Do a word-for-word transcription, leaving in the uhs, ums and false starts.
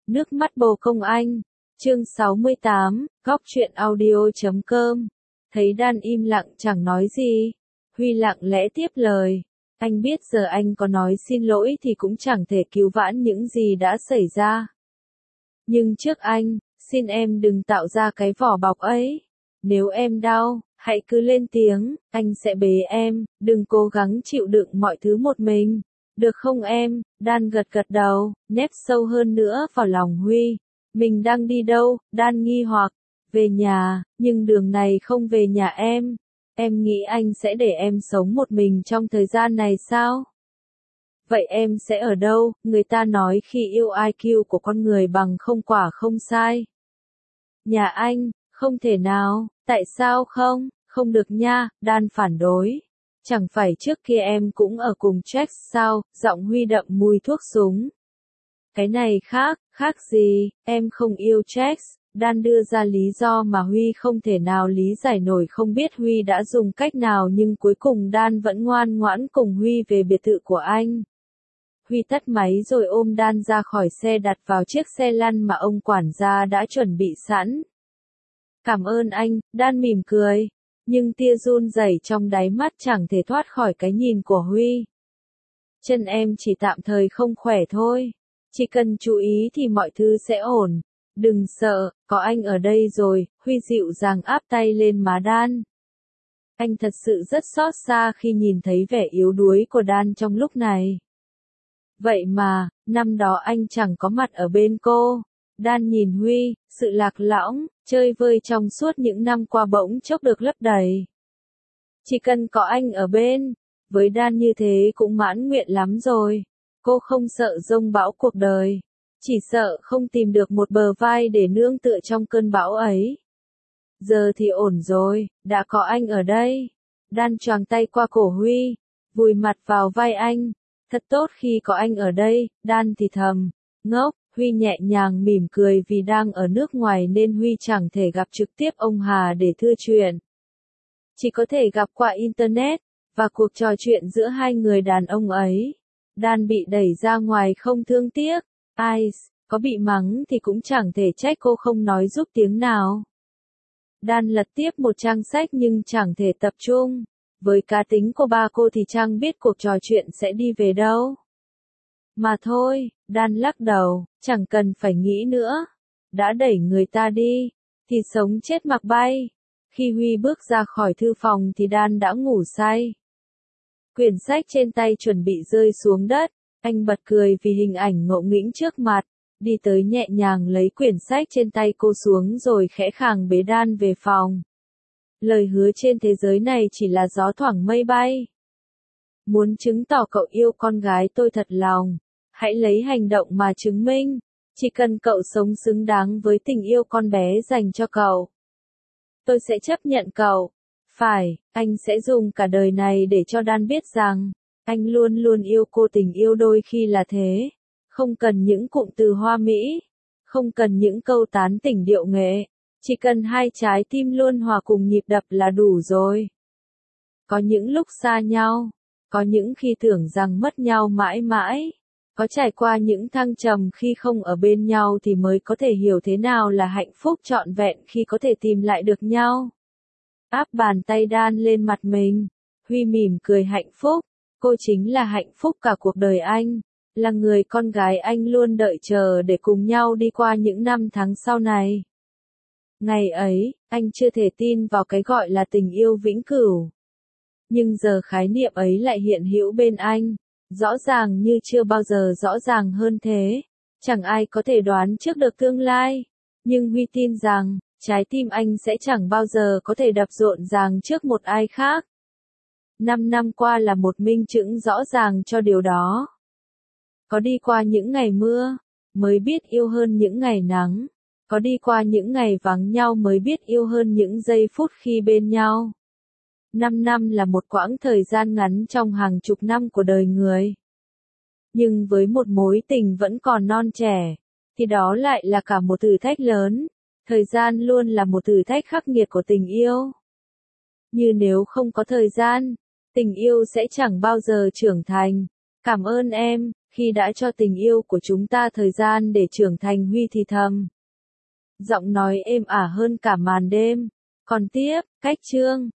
Nước mắt bồ công anh. Chương sáu mươi tám, góc truyện audio chấm com. Thấy Đan im lặng chẳng nói gì, Huy lặng lẽ tiếp lời. Anh biết giờ anh có nói xin lỗi thì cũng chẳng thể cứu vãn những gì đã xảy ra. Nhưng trước anh, xin em đừng tạo ra cái vỏ bọc ấy. Nếu em đau, hãy cứ lên tiếng, anh sẽ bế em, đừng cố gắng chịu đựng mọi thứ một mình. Được không em? Đan gật gật đầu, nép sâu hơn nữa vào lòng Huy. Mình đang đi đâu? Đan nghi hoặc. Về nhà, nhưng đường này không về nhà em. Em nghĩ anh sẽ để em sống một mình trong thời gian này sao? Vậy em sẽ ở đâu? Người ta nói khi yêu i kiu của con người bằng không quả không sai. Nhà anh, không thể nào, tại sao không? Không được nha, Đan phản đối. Chẳng phải trước kia em cũng ở cùng Jax sao? Giọng Huy đậm mùi thuốc súng. Cái này khác, khác gì, em không yêu Jax. Đan đưa ra lý do mà Huy không thể nào lý giải nổi, không biết Huy đã dùng cách nào nhưng cuối cùng Đan vẫn ngoan ngoãn cùng Huy về biệt thự của anh. Huy tắt máy rồi ôm Đan ra khỏi xe đặt vào chiếc xe lăn mà ông quản gia đã chuẩn bị sẵn. Cảm ơn anh, Đan mỉm cười, nhưng tia run rẩy trong đáy mắt chẳng thể thoát khỏi cái nhìn của Huy. Chân em chỉ tạm thời không khỏe thôi, chỉ cần chú ý thì mọi thứ sẽ ổn. Đừng sợ, có anh ở đây rồi, Huy dịu dàng áp tay lên má Đan. Anh thật sự rất xót xa khi nhìn thấy vẻ yếu đuối của Đan trong lúc này. Vậy mà, năm đó anh chẳng có mặt ở bên cô. Đan nhìn Huy, sự lạc lõng, chơi vơi trong suốt những năm qua bỗng chốc được lấp đầy. Chỉ cần có anh ở bên, với Đan như thế cũng mãn nguyện lắm rồi. Cô không sợ giông bão cuộc đời. Chỉ sợ không tìm được một bờ vai để nương tựa trong cơn bão ấy. Giờ thì ổn rồi, đã có anh ở đây. Đan choàng tay qua cổ Huy, vùi mặt vào vai anh. Thật tốt khi có anh ở đây, Đan thì thầm. Ngốc, Huy nhẹ nhàng mỉm cười vì đang ở nước ngoài nên Huy chẳng thể gặp trực tiếp ông Hà để thưa chuyện. Chỉ có thể gặp qua Internet, và cuộc trò chuyện giữa hai người đàn ông ấy. Đan bị đẩy ra ngoài không thương tiếc. Ice, có bị mắng thì cũng chẳng thể trách cô không nói giúp tiếng nào. Đan lật tiếp một trang sách nhưng chẳng thể tập trung. Với cá tính của ba cô thì chẳng biết cuộc trò chuyện sẽ đi về đâu. Mà thôi, Đan lắc đầu, chẳng cần phải nghĩ nữa. Đã đẩy người ta đi, thì sống chết mặc bay. Khi Huy bước ra khỏi thư phòng thì Đan đã ngủ say. Quyển sách trên tay chuẩn bị rơi xuống đất. Anh bật cười vì hình ảnh ngộ nghĩnh trước mặt, đi tới nhẹ nhàng lấy quyển sách trên tay cô xuống rồi khẽ khàng bế Đan về phòng. Lời hứa trên thế giới này chỉ là gió thoảng mây bay. Muốn chứng tỏ cậu yêu con gái tôi thật lòng, hãy lấy hành động mà chứng minh. Chỉ cần cậu sống xứng đáng với tình yêu con bé dành cho cậu, tôi sẽ chấp nhận cậu. Phải, anh sẽ dùng cả đời này để cho Đan biết rằng anh luôn luôn yêu cô. Tình yêu đôi khi là thế, không cần những cụm từ hoa mỹ, không cần những câu tán tỉnh điệu nghệ, chỉ cần hai trái tim luôn hòa cùng nhịp đập là đủ rồi. Có những lúc xa nhau, có những khi tưởng rằng mất nhau mãi mãi, có trải qua những thăng trầm khi không ở bên nhau thì mới có thể hiểu thế nào là hạnh phúc trọn vẹn khi có thể tìm lại được nhau. Áp bàn tay Đan lên mặt mình, Huy mỉm cười hạnh phúc. Cô chính là hạnh phúc cả cuộc đời anh, là người con gái anh luôn đợi chờ để cùng nhau đi qua những năm tháng sau này. Ngày ấy, anh chưa thể tin vào cái gọi là tình yêu vĩnh cửu. Nhưng giờ khái niệm ấy lại hiện hữu bên anh, rõ ràng như chưa bao giờ rõ ràng hơn thế. Chẳng ai có thể đoán trước được tương lai, nhưng Huy tin rằng, trái tim anh sẽ chẳng bao giờ có thể đập rộn ràng trước một ai khác. Năm năm qua là một minh chứng rõ ràng cho điều đó. Có đi qua những ngày mưa, mới biết yêu hơn những ngày nắng. Có đi qua những ngày vắng nhau mới biết yêu hơn những giây phút khi bên nhau. Năm năm là một quãng thời gian ngắn trong hàng chục năm của đời người. Nhưng với một mối tình vẫn còn non trẻ, thì đó lại là cả một thử thách lớn. Thời gian luôn là một thử thách khắc nghiệt của tình yêu. Như nếu không có thời gian, tình yêu sẽ chẳng bao giờ trưởng thành. Cảm ơn em, Khi đã cho tình yêu của chúng ta thời gian để trưởng thành, Huy thì thầm. Giọng nói êm ả hơn cả màn đêm. Còn tiếp, cách chương.